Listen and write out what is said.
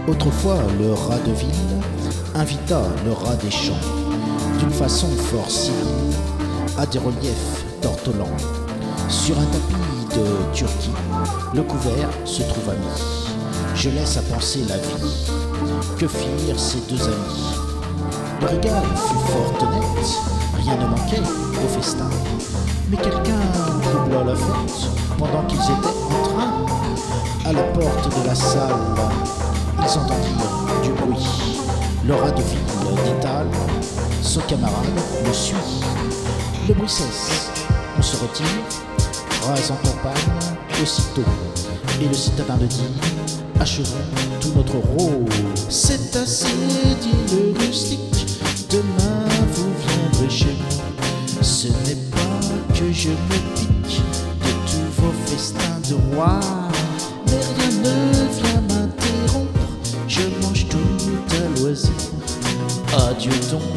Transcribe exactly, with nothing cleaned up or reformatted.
Autrefois, le rat de ville invita le rat des champs, d'une façon fort civile, à des reliefs d'ortolans. Sur un tapis de Turquie, le couvert se trouva mis. Je laisse à penser la vie. Que firent ces deux amis? Le régal fut fort honnête, rien ne manquait au festin. Mais quelqu'un troubla la fête pendant qu'ils étaient en train. À la porte de la salle, ils entendirent du bruit. Le rat de ville détale, son camarade le suit. Le bruit cesse, on se retire, rase en campagne aussitôt. Et le citadin de dit: achevons tout notre rôle. C'est assez, dit le rustique, demain vous viendrez chez moi. Ce n'est pas que je me pique de tous vos festins de roi, mais rien ne vient m'interrompre, je mange tout à loisir. Adieu donc